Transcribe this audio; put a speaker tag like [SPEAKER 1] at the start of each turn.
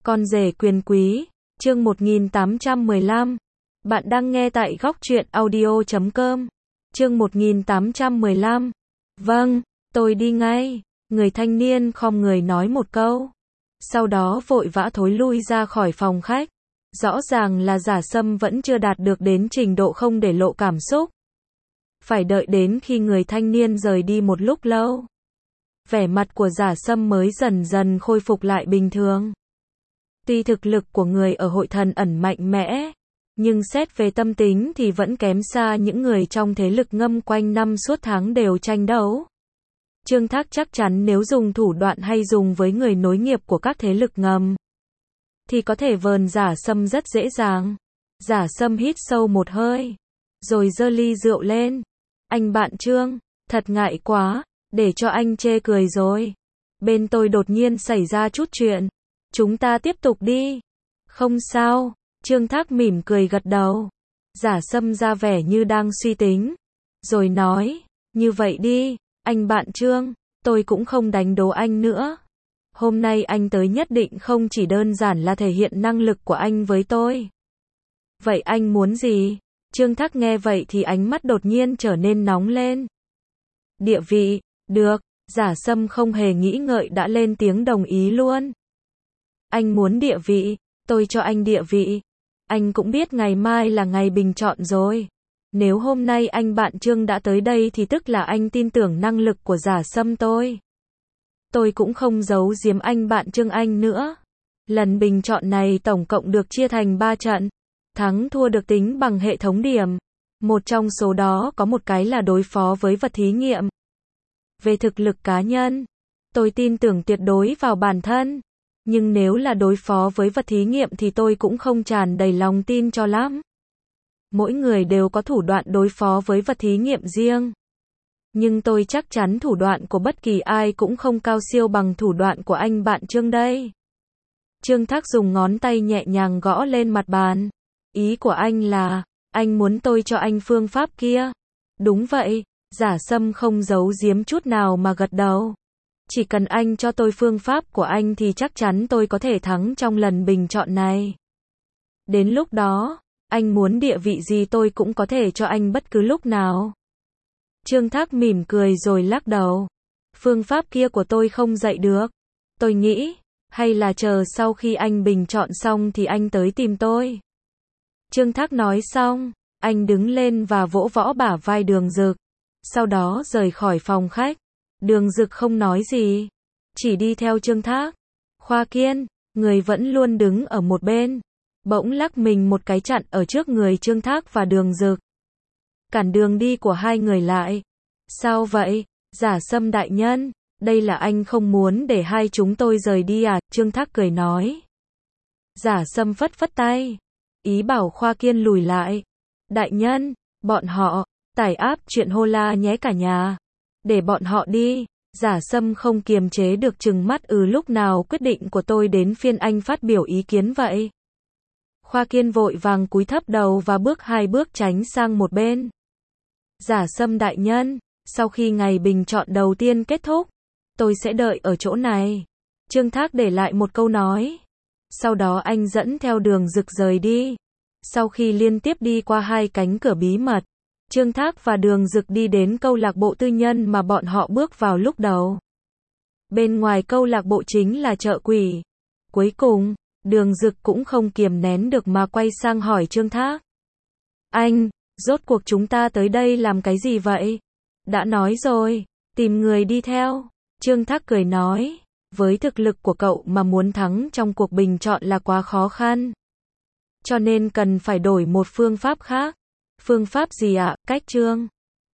[SPEAKER 1] Con rể quyền quý, chương 1815. Bạn đang nghe tại góc truyện audio.com. Chương 1815. Vâng, tôi đi ngay. Người thanh niên khom người nói một câu. Sau đó vội vã thối lui ra khỏi phòng khách. Rõ ràng là Giả Sâm vẫn chưa đạt được đến trình độ không để lộ cảm xúc. Phải đợi đến khi người thanh niên rời đi một lúc lâu, vẻ mặt của Giả Sâm mới dần dần khôi phục lại bình thường. Tuy thực lực của người ở hội thần ẩn mạnh mẽ, nhưng xét về tâm tính thì vẫn kém xa những người trong thế lực ngâm quanh năm suốt tháng đều tranh đấu. Trương Thác chắc chắn nếu dùng thủ đoạn hay dùng với người nối nghiệp của các thế lực ngầm, thì có thể vờn Giả Sâm rất dễ dàng. Giả Sâm hít sâu một hơi, rồi giơ ly rượu lên. Anh bạn Trương, thật ngại quá, để cho anh chê cười rồi. Bên tôi đột nhiên xảy ra chút chuyện. Chúng ta tiếp tục đi. Không sao, Trương Thác mỉm cười gật đầu. Giả Sâm ra vẻ như đang suy tính, rồi nói, như vậy đi, anh bạn Trương, tôi cũng không đánh đố anh nữa. Hôm nay anh tới nhất định không chỉ đơn giản là thể hiện năng lực của anh với tôi. Vậy anh muốn gì? Trương Thác nghe vậy thì ánh mắt đột nhiên trở nên nóng lên. Địa vị, được, Giả Sâm không hề nghĩ ngợi đã lên tiếng đồng ý luôn. Anh muốn địa vị, tôi cho anh địa vị. Anh cũng biết ngày mai là ngày bình chọn rồi. Nếu hôm nay anh bạn Trương đã tới đây thì tức là anh tin tưởng năng lực của Giả Sâm tôi. Tôi cũng không giấu giếm anh bạn Trương anh nữa. Lần bình chọn này tổng cộng được chia thành 3 trận. Thắng thua được tính bằng hệ thống điểm. Một trong số đó có một cái là đối phó với vật thí nghiệm. Về thực lực cá nhân, tôi tin tưởng tuyệt đối vào bản thân. Nhưng nếu là đối phó với vật thí nghiệm thì tôi cũng không tràn đầy lòng tin cho lắm. Mỗi người đều có thủ đoạn đối phó với vật thí nghiệm riêng. Nhưng tôi chắc chắn thủ đoạn của bất kỳ ai cũng không cao siêu bằng thủ đoạn của anh bạn Trương đây. Trương Thác dùng ngón tay nhẹ nhàng gõ lên mặt bàn. Ý của anh là, anh muốn tôi cho anh phương pháp kia. Đúng vậy, Giả Sâm không giấu giếm chút nào mà gật đầu. Chỉ cần anh cho tôi phương pháp của anh thì chắc chắn tôi có thể thắng trong lần bình chọn này. Đến lúc đó, anh muốn địa vị gì tôi cũng có thể cho anh bất cứ lúc nào. Trương Thác mỉm cười rồi lắc đầu. Phương pháp kia của tôi không dạy được. Tôi nghĩ, hay là chờ sau khi anh bình chọn xong thì anh tới tìm tôi. Trương Thác nói xong, anh đứng lên và vỗ võ bả vai Đường Dực. Sau đó rời khỏi phòng khách. Đường Dực không nói gì, chỉ đi theo Trương Thác. Khoa Kiên, người vẫn luôn đứng ở một bên, bỗng lắc mình một cái chặn ở trước người Trương Thác và Đường Dực, cản đường đi của hai người lại. Sao vậy, Giả Sâm đại nhân, đây là anh không muốn để hai chúng tôi rời đi à? Trương Thác cười nói. Giả Sâm phất phất tay, ý bảo Khoa Kiên lùi lại. Đại nhân, bọn họ, tải áp chuyện hô la nhé cả nhà. Để bọn họ đi. Giả Sâm không kiềm chế được trừng mắt, lúc nào quyết định của tôi đến phiên anh phát biểu ý kiến vậy? Khoa Kiên vội vàng cúi thấp đầu và bước 2 bước tránh sang một bên. Giả Sâm đại nhân, sau khi ngày bình chọn đầu tiên kết thúc, tôi sẽ đợi ở chỗ này. Trương Thác để lại một câu nói. Sau đó anh dẫn theo Đường Dực rời đi. Sau khi liên tiếp đi qua 2 cánh cửa bí mật, Trương Thác và Đường Dực đi đến câu lạc bộ tư nhân mà bọn họ bước vào lúc đầu. Bên ngoài câu lạc bộ chính là chợ quỷ. Cuối cùng, Đường Dực cũng không kiềm nén được mà quay sang hỏi Trương Thác. Anh, rốt cuộc chúng ta tới đây làm cái gì vậy? Đã nói rồi, tìm người đi theo. Trương Thác cười nói, với thực lực của cậu mà muốn thắng trong cuộc bình chọn là quá khó khăn. Cho nên cần phải đổi một phương pháp khác. Phương pháp gì ạ? Cách Trương